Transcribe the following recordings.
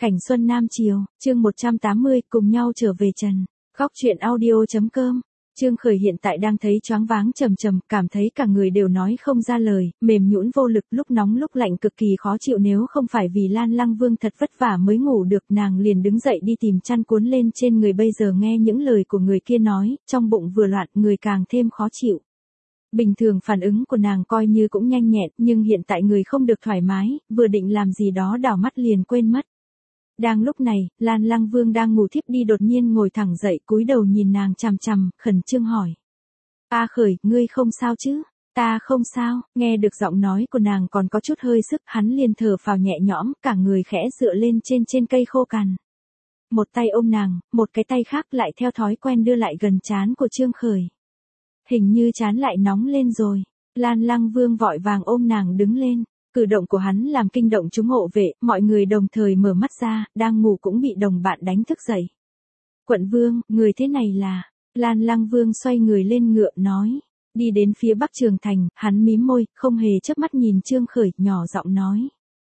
Cảnh xuân Nam Chiều, chương 180, cùng nhau trở về Trần. Góc truyện audio.com. Trương Khởi hiện tại đang thấy choáng váng trầm trầm, cảm thấy cả người đều nói không ra lời, mềm nhũn vô lực, lúc nóng lúc lạnh cực kỳ khó chịu, nếu không phải vì Lan Lăng Vương thật vất vả mới ngủ được, nàng liền đứng dậy đi tìm chăn cuốn lên trên người, bây giờ nghe những lời của người kia nói, trong bụng vừa loạn, người càng thêm khó chịu. Bình thường phản ứng của nàng coi như cũng nhanh nhẹn, nhưng hiện tại người không được thoải mái, vừa định làm gì đó đảo mắt liền quên mất. Đang lúc này, Lan Lăng Vương đang ngủ thiếp đi đột nhiên ngồi thẳng dậy, cúi đầu nhìn nàng chằm chằm, khẩn trương hỏi. A Khởi, ngươi không sao chứ? Ta không sao, nghe được giọng nói của nàng còn có chút hơi sức, hắn liền thở phào nhẹ nhõm, cả người khẽ dựa lên trên cây khô cằn. Một tay ôm nàng, một cái tay khác lại theo thói quen đưa lại gần trán của Trương Khởi. Hình như trán lại nóng lên rồi. Lan Lăng Vương vội vàng ôm nàng đứng lên. Cử động của hắn làm kinh động chúng hộ vệ, mọi người đồng thời mở mắt ra, đang ngủ cũng bị đồng bạn đánh thức dậy. Quận Vương, người thế này là... Lan Lăng Vương xoay người lên ngựa nói. Đi đến phía bắc Trường Thành, hắn mím môi, không hề chớp mắt nhìn Trương Khởi, nhỏ giọng nói.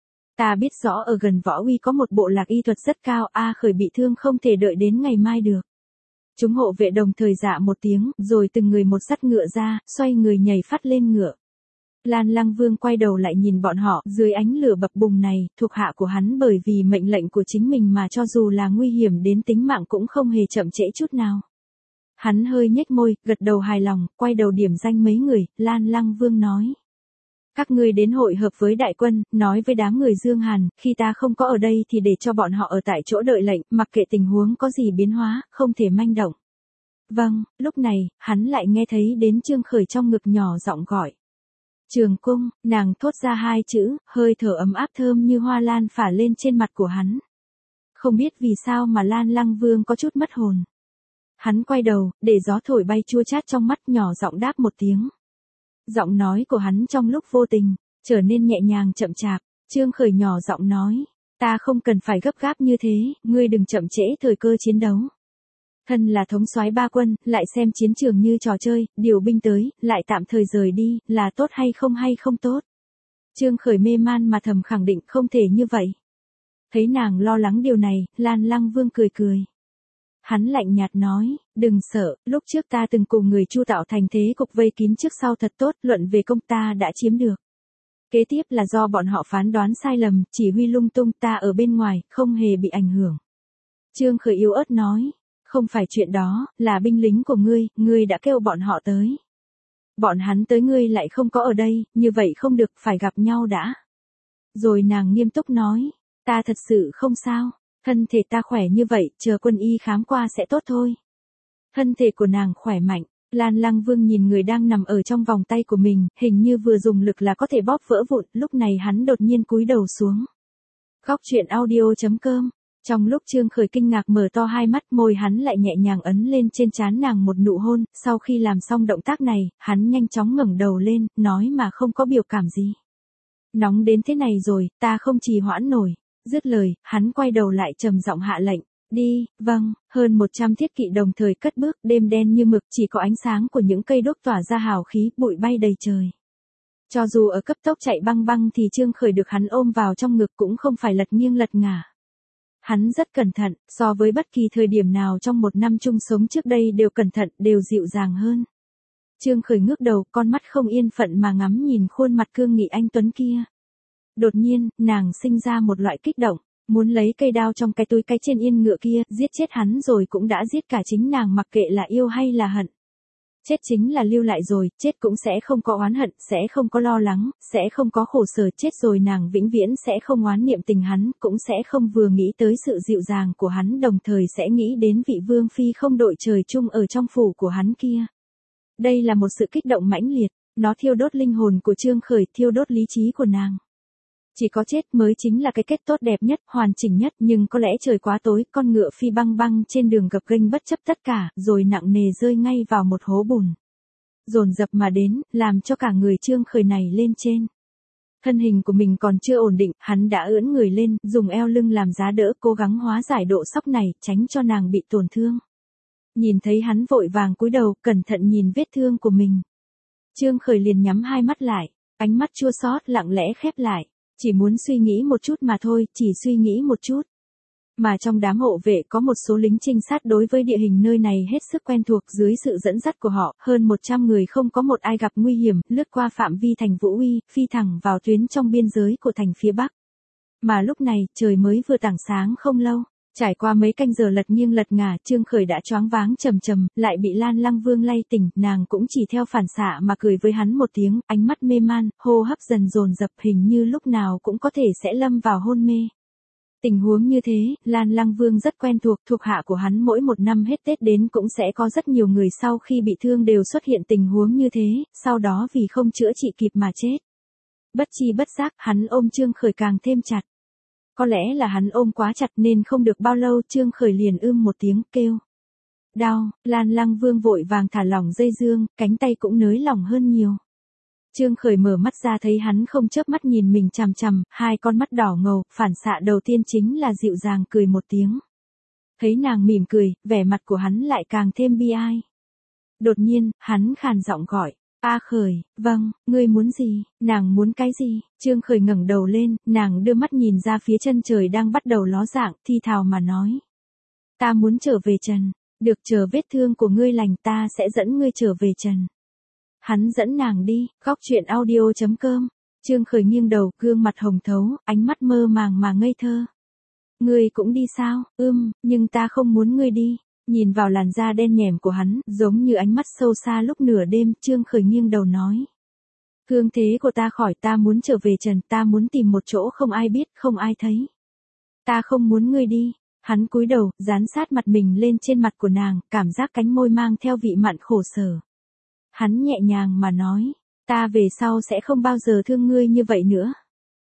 Ta biết rõ ở gần Võ Uy có một bộ lạc y thuật rất cao, A Khởi bị thương không thể đợi đến ngày mai được. Chúng hộ vệ đồng thời dạ một tiếng, rồi từng người một dắt ngựa ra, xoay người nhảy phát lên ngựa. Lan Lăng Vương quay đầu lại nhìn bọn họ, dưới ánh lửa bập bùng này, thuộc hạ của hắn bởi vì mệnh lệnh của chính mình mà cho dù là nguy hiểm đến tính mạng cũng không hề chậm trễ chút nào. Hắn hơi nhếch môi, gật đầu hài lòng, quay đầu điểm danh mấy người, Lan Lăng Vương nói. Các ngươi đến hội hợp với đại quân, nói với đám người Dương Hàn, khi ta không có ở đây thì để cho bọn họ ở tại chỗ đợi lệnh, mặc kệ tình huống có gì biến hóa, không thể manh động. Vâng, lúc này, hắn lại nghe thấy đến Trương Khởi trong ngực nhỏ giọng gọi. Trường cung, nàng thốt ra hai chữ, hơi thở ấm áp thơm như hoa lan phả lên trên mặt của hắn. Không biết vì sao mà Lan Lăng Vương có chút mất hồn. Hắn quay đầu, để gió thổi bay chua chát trong mắt, nhỏ giọng đáp một tiếng. Giọng nói của hắn trong lúc vô tình, trở nên nhẹ nhàng chậm chạp. Trương Khởi nhỏ giọng nói, ta không cần phải gấp gáp như thế, ngươi đừng chậm trễ thời cơ chiến đấu. Thân là thống soái ba quân, lại xem chiến trường như trò chơi, điều binh tới, lại tạm thời rời đi, là tốt hay không tốt. Trương Khởi mê man mà thầm khẳng định không thể như vậy. Thấy nàng lo lắng điều này, Lan Lăng Vương cười cười. Hắn lạnh nhạt nói, đừng sợ, lúc trước ta từng cùng người Chu tạo thành thế cục vây kín trước sau thật tốt, luận về công ta đã chiếm được. Kế tiếp là do bọn họ phán đoán sai lầm, chỉ huy lung tung, ta ở bên ngoài, không hề bị ảnh hưởng. Trương Khởi yếu ớt nói. Không phải chuyện đó, là binh lính của ngươi đã kêu bọn họ tới. Bọn hắn tới ngươi lại không có ở đây, như vậy không được, phải gặp nhau đã. Rồi nàng nghiêm túc nói, ta thật sự không sao, thân thể ta khỏe như vậy, chờ quân y khám qua sẽ tốt thôi. Thân thể của nàng khỏe mạnh, Lan Lăng Vương nhìn người đang nằm ở trong vòng tay của mình, hình như vừa dùng lực là có thể bóp vỡ vụn, lúc này hắn đột nhiên cúi đầu xuống. Góc truyện audio.com. Trong lúc Trương Khởi kinh ngạc mở to hai mắt, môi hắn lại nhẹ nhàng ấn lên trên trán nàng một nụ hôn, sau khi làm xong động tác này, hắn nhanh chóng ngẩng đầu lên, nói mà không có biểu cảm gì. Nóng đến thế này rồi, ta không trì hoãn nổi. Dứt lời, hắn quay đầu lại trầm giọng hạ lệnh, đi, vâng, hơn 100 thiết kỵ đồng thời cất bước, đêm đen như mực, chỉ có ánh sáng của những cây đuốc tỏa ra hào khí, bụi bay đầy trời. Cho dù ở cấp tốc chạy băng băng thì Trương Khởi được hắn ôm vào trong ngực cũng không phải lật nghiêng lật ngả. Hắn rất cẩn thận, so với bất kỳ thời điểm nào trong một năm chung sống trước đây đều cẩn thận, đều dịu dàng hơn. Trương Khởi ngước đầu, con mắt không yên phận mà ngắm nhìn khuôn mặt cương nghị anh tuấn kia. Đột nhiên, nàng sinh ra một loại kích động, muốn lấy cây đao trong cái túi cái trên yên ngựa kia, giết chết hắn rồi cũng đã giết cả chính nàng, mặc kệ là yêu hay là hận. Chết chính là lưu lại rồi, chết cũng sẽ không có oán hận, sẽ không có lo lắng, sẽ không có khổ sở, chết rồi nàng vĩnh viễn sẽ không oán niệm tình hắn, cũng sẽ không vừa nghĩ tới sự dịu dàng của hắn, đồng thời sẽ nghĩ đến vị vương phi không đội trời chung ở trong phủ của hắn kia. Đây là một sự kích động mãnh liệt, nó thiêu đốt linh hồn của Trương Khởi, thiêu đốt lý trí của nàng. Chỉ có chết mới chính là cái kết tốt đẹp nhất, hoàn chỉnh nhất, nhưng có lẽ trời quá tối, con ngựa phi băng băng trên đường gập ghềnh bất chấp tất cả, rồi nặng nề rơi ngay vào một hố bùn. Dồn dập mà đến, làm cho cả người Trương Khởi này lên trên. Thân hình của mình còn chưa ổn định, hắn đã ưỡn người lên, dùng eo lưng làm giá đỡ, cố gắng hóa giải độ sốc này, tránh cho nàng bị tổn thương. Nhìn thấy hắn vội vàng cúi đầu, cẩn thận nhìn vết thương của mình. Trương Khởi liền nhắm hai mắt lại, ánh mắt chua xót lặng lẽ khép lại. Chỉ muốn suy nghĩ một chút mà thôi, chỉ suy nghĩ một chút. Mà trong đám hộ vệ có một số lính trinh sát đối với địa hình nơi này hết sức quen thuộc, dưới sự dẫn dắt của họ, hơn 100 người không có một ai gặp nguy hiểm, lướt qua phạm vi thành Vũ Uy, phi thẳng vào tuyến trong biên giới của thành phía Bắc. Mà lúc này, trời mới vừa tảng sáng không lâu. Trải qua mấy canh giờ lật nghiêng lật ngả, Trương Khởi đã choáng váng trầm trầm, lại bị Lan Lăng Vương lay tỉnh, nàng cũng chỉ theo phản xạ mà cười với hắn một tiếng, ánh mắt mê man, hô hấp dần dồn dập, hình như lúc nào cũng có thể sẽ lâm vào hôn mê. Tình huống như thế, Lan Lăng Vương rất quen thuộc hạ của hắn mỗi một năm hết Tết đến cũng sẽ có rất nhiều người sau khi bị thương đều xuất hiện tình huống như thế, sau đó vì không chữa trị kịp mà chết. Bất chi bất giác, hắn ôm Trương Khởi càng thêm chặt. Có lẽ là hắn ôm quá chặt nên không được bao lâu Trương Khởi liền một tiếng kêu. Đau, Lan Lăng Vương vội vàng thả lỏng dây dương, cánh tay cũng nới lỏng hơn nhiều. Trương Khởi mở mắt ra thấy hắn không chớp mắt nhìn mình chằm chằm, hai con mắt đỏ ngầu, phản xạ đầu tiên chính là dịu dàng cười một tiếng. Thấy nàng mỉm cười, vẻ mặt của hắn lại càng thêm bi ai. Đột nhiên, hắn khàn giọng gọi. A Khởi, vâng, ngươi muốn gì, nàng muốn cái gì? Trương Khởi ngẩng đầu lên, nàng đưa mắt nhìn ra phía chân trời đang bắt đầu ló dạng, thi thào mà nói. Ta muốn trở về Trần, được, chờ vết thương của ngươi lành ta sẽ dẫn ngươi trở về Trần. Hắn dẫn nàng đi, góc chuyện audio.com. Trương Khởi nghiêng đầu, gương mặt hồng thấu, ánh mắt mơ màng mà ngây thơ. Ngươi cũng đi sao? Nhưng ta không muốn ngươi đi. Nhìn vào làn da đen nhẻm của hắn, giống như ánh mắt sâu xa lúc nửa đêm, Trương Khởi nghiêng đầu nói. Thương thế của ta khỏi, ta muốn trở về Trần, ta muốn tìm một chỗ không ai biết, không ai thấy. Ta không muốn ngươi đi. Hắn cúi đầu, dán sát mặt mình lên trên mặt của nàng, cảm giác cánh môi mang theo vị mặn khổ sở. Hắn nhẹ nhàng mà nói, ta về sau sẽ không bao giờ thương ngươi như vậy nữa.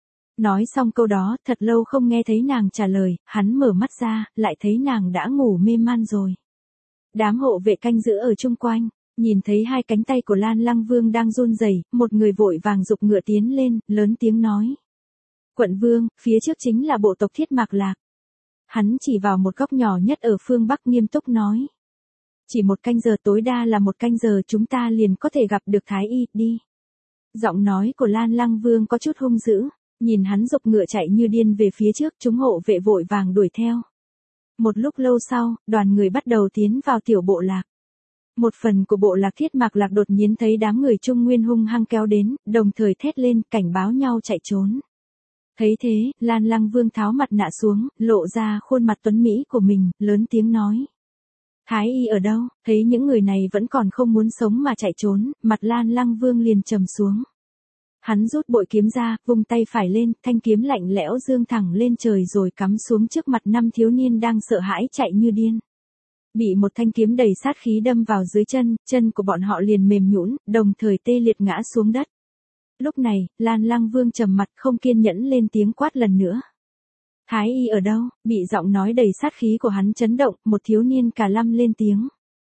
Nói xong câu đó, thật lâu không nghe thấy nàng trả lời, hắn mở mắt ra, lại thấy nàng đã ngủ mê man rồi. Đám hộ vệ canh giữ ở chung quanh, nhìn thấy hai cánh tay của Lan Lăng Vương đang run rẩy, một người vội vàng giục ngựa tiến lên, lớn tiếng nói. Quận Vương, phía trước chính là bộ tộc Thiết Mạc Lạc. Hắn chỉ vào một góc nhỏ nhất ở phương Bắc nghiêm túc nói. Chỉ một canh giờ, tối đa là một canh giờ chúng ta liền có thể gặp được Thái Y, đi. Giọng nói của Lan Lăng Vương có chút hung dữ, nhìn hắn giục ngựa chạy như điên về phía trước, chúng hộ vệ vội vàng đuổi theo. Một lúc lâu sau, đoàn người bắt đầu tiến vào tiểu bộ lạc. Một phần của bộ lạc Thiết Mạc Lạc đột nhiên thấy đám người Trung Nguyên hung hăng kéo đến, đồng thời thét lên, cảnh báo nhau chạy trốn. Thấy thế, Lan Lăng Vương tháo mặt nạ xuống, lộ ra khuôn mặt tuấn mỹ của mình, lớn tiếng nói. Thái Y ở đâu? Thấy những người này vẫn còn không muốn sống mà chạy trốn, mặt Lan Lăng Vương liền trầm xuống. Hắn rút bội kiếm ra, vung tay phải lên, thanh kiếm lạnh lẽo dương thẳng lên trời rồi cắm xuống trước mặt năm thiếu niên đang sợ hãi chạy như điên. Bị một thanh kiếm đầy sát khí đâm vào dưới chân, chân của bọn họ liền mềm nhũn, đồng thời tê liệt ngã xuống đất. Lúc này, Lan Lăng Vương trầm mặt không kiên nhẫn lên tiếng quát lần nữa. Thái Y ở đâu? Bị giọng nói đầy sát khí của hắn chấn động, một thiếu niên cả lăm lên tiếng.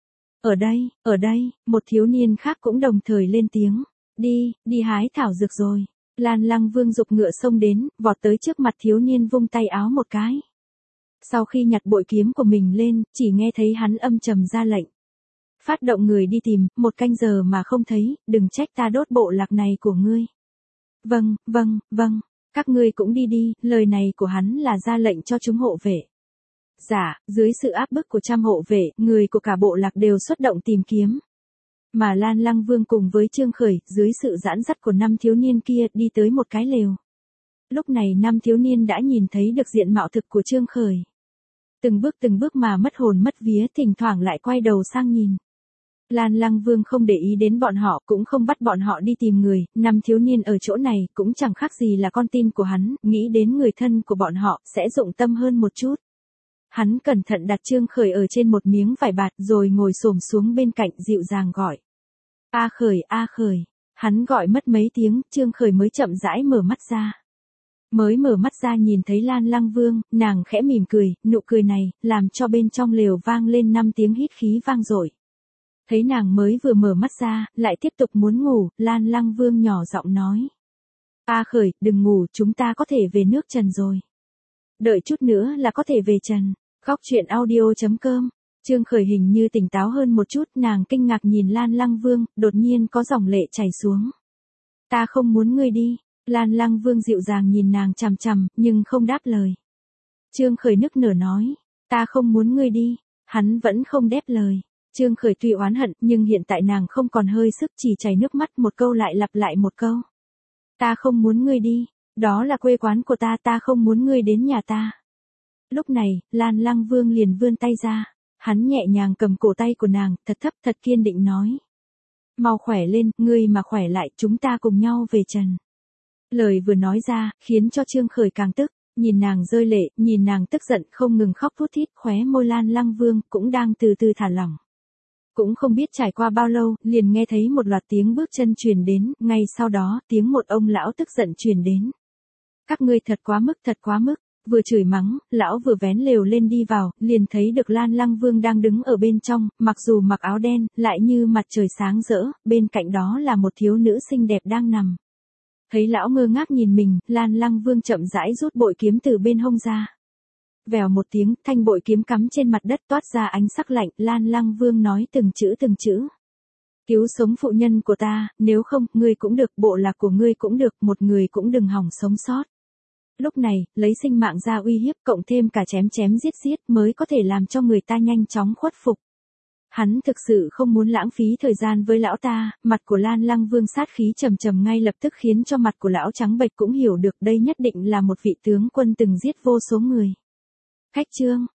Ở đây, một thiếu niên khác cũng đồng thời lên tiếng. Đi hái thảo dược rồi. Lan Lăng Vương giục ngựa xông đến, vọt tới trước mặt thiếu niên vung tay áo một cái. Sau khi nhặt bội kiếm của mình lên, chỉ nghe thấy hắn âm trầm ra lệnh. Phát động người đi tìm, một canh giờ mà không thấy, đừng trách ta đốt bộ lạc này của ngươi. Vâng, các ngươi cũng đi, lời này của hắn là ra lệnh cho chúng hộ vệ. Dạ, dưới sự áp bức của trăm hộ vệ, người của cả bộ lạc đều xuất động tìm kiếm. Mà Lan Lăng Vương cùng với Trương Khởi, dưới sự dẫn dắt của năm thiếu niên kia, đi tới một cái lều. Lúc này năm thiếu niên đã nhìn thấy được diện mạo thực của Trương Khởi. Từng bước mà mất hồn mất vía, thỉnh thoảng lại quay đầu sang nhìn. Lan Lăng Vương không để ý đến bọn họ, cũng không bắt bọn họ đi tìm người, năm thiếu niên ở chỗ này cũng chẳng khác gì là con tin của hắn, nghĩ đến người thân của bọn họ, sẽ dụng tâm hơn một chút. Hắn cẩn thận đặt Trương Khởi ở trên một miếng vải bạt rồi ngồi xổm xuống bên cạnh dịu dàng gọi. A Khởi. Hắn gọi mất mấy tiếng, Trương Khởi mới chậm rãi mở mắt ra. Mới mở mắt ra nhìn thấy Lan Lăng Vương, nàng khẽ mỉm cười, nụ cười này, làm cho bên trong lều vang lên 5 tiếng hít khí vang dội. Thấy nàng mới vừa mở mắt ra, lại tiếp tục muốn ngủ, Lan Lăng Vương nhỏ giọng nói. A Khởi, đừng ngủ, chúng ta có thể về nước Trần rồi. Đợi chút nữa là có thể về Trần. Góc chuyện audio.com. Trương Khởi hình như tỉnh táo hơn một chút, nàng kinh ngạc nhìn Lan Lăng Vương, đột nhiên có dòng lệ chảy xuống. Ta không muốn ngươi đi. Lan Lăng Vương dịu dàng nhìn nàng chằm chằm, nhưng không đáp lời. Trương Khởi nức nở nói, ta không muốn ngươi đi, hắn vẫn không đáp lời. Trương Khởi tuy oán hận, nhưng hiện tại nàng không còn hơi sức, chỉ chảy nước mắt, một câu lại lặp lại một câu. Ta không muốn ngươi đi, đó là quê quán của ta, ta không muốn ngươi đến nhà ta. Lúc này, Lan Lăng Vương liền vươn tay ra, hắn nhẹ nhàng cầm cổ tay của nàng, thật thấp thật kiên định nói. Mau khỏe lên, ngươi mà khỏe lại, chúng ta cùng nhau về trần. Lời vừa nói ra, khiến cho Trương Khởi càng tức, nhìn nàng rơi lệ, nhìn nàng tức giận không ngừng khóc thút thít, khóe môi Lan Lăng Vương cũng đang từ từ thả lỏng. Cũng không biết trải qua bao lâu, liền nghe thấy một loạt tiếng bước chân truyền đến, ngay sau đó, tiếng một ông lão tức giận truyền đến. Các ngươi thật quá mức, vừa chửi mắng, lão vừa vén lều lên đi vào, liền thấy được Lan Lăng Vương đang đứng ở bên trong, mặc dù mặc áo đen, lại như mặt trời sáng rỡ, bên cạnh đó là một thiếu nữ xinh đẹp đang nằm. Thấy lão ngơ ngác nhìn mình, Lan Lăng Vương chậm rãi rút bội kiếm từ bên hông ra. Vèo một tiếng, thanh bội kiếm cắm trên mặt đất toát ra ánh sắc lạnh, Lan Lăng Vương nói từng chữ. Cứu sống phụ nhân của ta, nếu không, ngươi cũng được, bộ lạc của ngươi cũng được, một người cũng đừng hỏng sống sót. Lúc này, lấy sinh mạng ra uy hiếp, cộng thêm cả chém giết mới có thể làm cho người ta nhanh chóng khuất phục. Hắn thực sự không muốn lãng phí thời gian với lão ta, mặt của Lan Lăng Vương sát khí trầm ngay lập tức khiến cho mặt của lão trắng bệch, cũng hiểu được đây nhất định là một vị tướng quân từng giết vô số người. Khách chương